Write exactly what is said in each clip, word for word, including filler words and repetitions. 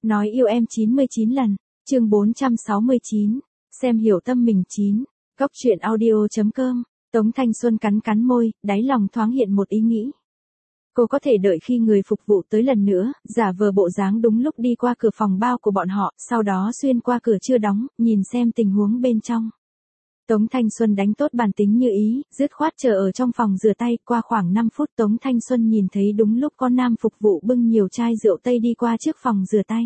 Nói yêu em chín mươi chín lần, chương bốn trăm sáu mươi chín, xem hiểu tâm mình chín, góc truyện audio.com, Tống Thanh Xuân cắn cắn môi, đáy lòng thoáng hiện một ý nghĩ. Cô có thể đợi khi người phục vụ tới lần nữa, giả vờ bộ dáng đúng lúc đi qua cửa phòng bao của bọn họ, sau đó xuyên qua cửa chưa đóng, nhìn xem tình huống bên trong. Tống Thanh Xuân đánh tốt bản tính như ý, dứt khoát chờ ở trong phòng rửa tay, qua khoảng năm phút Tống Thanh Xuân nhìn thấy đúng lúc con nam phục vụ bưng nhiều chai rượu tây đi qua trước phòng rửa tay.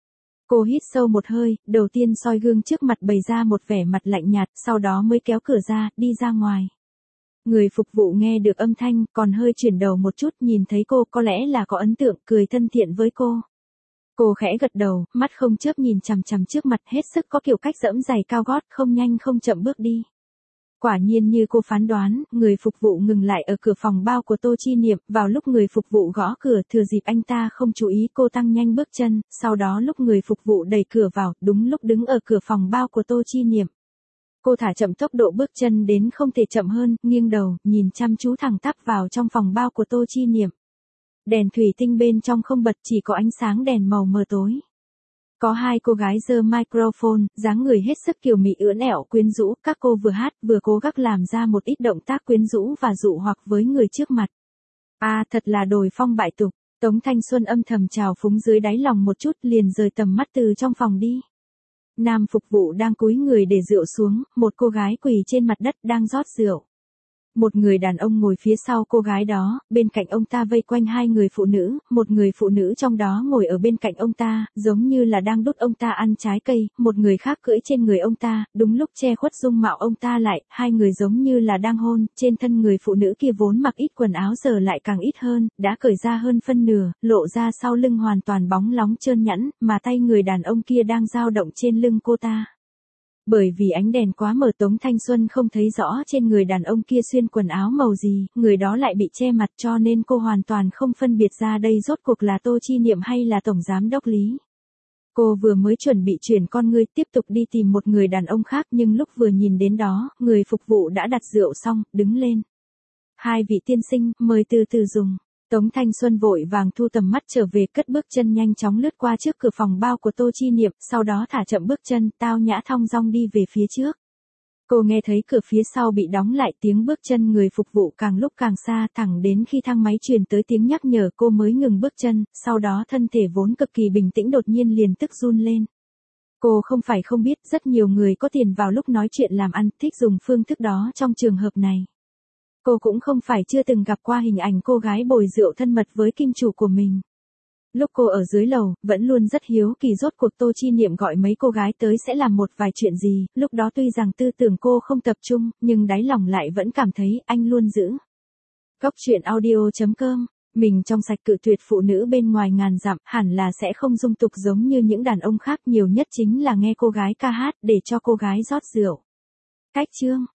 Cô hít sâu một hơi, đầu tiên soi gương trước mặt bày ra một vẻ mặt lạnh nhạt, sau đó mới kéo cửa ra, đi ra ngoài. Người phục vụ nghe được âm thanh, còn hơi chuyển đầu một chút nhìn thấy cô có lẽ là có ấn tượng, cười thân thiện với cô. Cô khẽ gật đầu, mắt không chớp nhìn chằm chằm trước mặt, hết sức có kiểu cách dẫm giày cao gót, không nhanh không chậm bước đi. Quả nhiên như cô phán đoán, người phục vụ ngừng lại ở cửa phòng bao của Tô Chi Niệm, vào lúc người phục vụ gõ cửa, thừa dịp anh ta không chú ý cô tăng nhanh bước chân, sau đó lúc người phục vụ đẩy cửa vào, đúng lúc đứng ở cửa phòng bao của Tô Chi Niệm. Cô thả chậm tốc độ bước chân đến không thể chậm hơn, nghiêng đầu, nhìn chăm chú thẳng tắp vào trong phòng bao của Tô Chi Niệm. Đèn thủy tinh bên trong không bật, chỉ có ánh sáng đèn màu mờ tối. Có hai cô gái giơ microphone, dáng người hết sức kiều mị ưỡn ẻo quyến rũ, các cô vừa hát vừa cố gắng làm ra một ít động tác quyến rũ và dụ hoặc với người trước mặt. À, thật là đồi phong bại tục. Tống Thanh Xuân âm thầm trào phúng dưới đáy lòng một chút, liền rời tầm mắt từ trong phòng đi. Nam phục vụ đang cúi người để rượu xuống, một cô gái quỳ trên mặt đất đang rót rượu. Một người đàn ông ngồi phía sau cô gái đó, bên cạnh ông ta vây quanh hai người phụ nữ, một người phụ nữ trong đó ngồi ở bên cạnh ông ta, giống như là đang đút ông ta ăn trái cây, một người khác cưỡi trên người ông ta, đúng lúc che khuất dung mạo ông ta lại, hai người giống như là đang hôn, trên thân người phụ nữ kia vốn mặc ít quần áo giờ lại càng ít hơn, đã cởi ra hơn phân nửa, lộ ra sau lưng hoàn toàn bóng lóng trơn nhẵn, mà tay người đàn ông kia đang dao động trên lưng cô ta. Bởi vì ánh đèn quá mờ Tống Thanh Xuân không thấy rõ trên người đàn ông kia xuyên quần áo màu gì, người đó lại bị che mặt cho nên cô hoàn toàn không phân biệt ra đây rốt cuộc là Tô Chi Niệm hay là Tổng Giám Đốc Lý. Cô vừa mới chuẩn bị chuyển con ngươi tiếp tục đi tìm một người đàn ông khác nhưng lúc vừa nhìn đến đó, người phục vụ đã đặt rượu xong, đứng lên. Hai vị tiên sinh, mời từ từ dùng. Tống Thanh Xuân vội vàng thu tầm mắt trở về, cất bước chân nhanh chóng lướt qua trước cửa phòng bao của Tô Chi Niệm, sau đó thả chậm bước chân, tao nhã thong dong đi về phía trước. Cô nghe thấy cửa phía sau bị đóng lại, tiếng bước chân người phục vụ càng lúc càng xa, thẳng đến khi thang máy truyền tới tiếng nhắc nhở cô mới ngừng bước chân, sau đó thân thể vốn cực kỳ bình tĩnh đột nhiên liền tức run lên. Cô không phải không biết, rất nhiều người có tiền vào lúc nói chuyện làm ăn, thích dùng phương thức đó trong trường hợp này. Cô cũng không phải chưa từng gặp qua hình ảnh cô gái bồi rượu thân mật với kim chủ của mình. Lúc cô ở dưới lầu, vẫn luôn rất hiếu kỳ rốt cuộc Tô Chi Niệm gọi mấy cô gái tới sẽ làm một vài chuyện gì, lúc đó tuy rằng tư tưởng cô không tập trung, nhưng đáy lòng lại vẫn cảm thấy anh luôn giữ. Góc truyện audio.com, mình trong sạch cự tuyệt phụ nữ bên ngoài ngàn dặm, hẳn là sẽ không dung tục giống như những đàn ông khác, nhiều nhất chính là nghe cô gái ca hát để cho cô gái rót rượu. Cách chương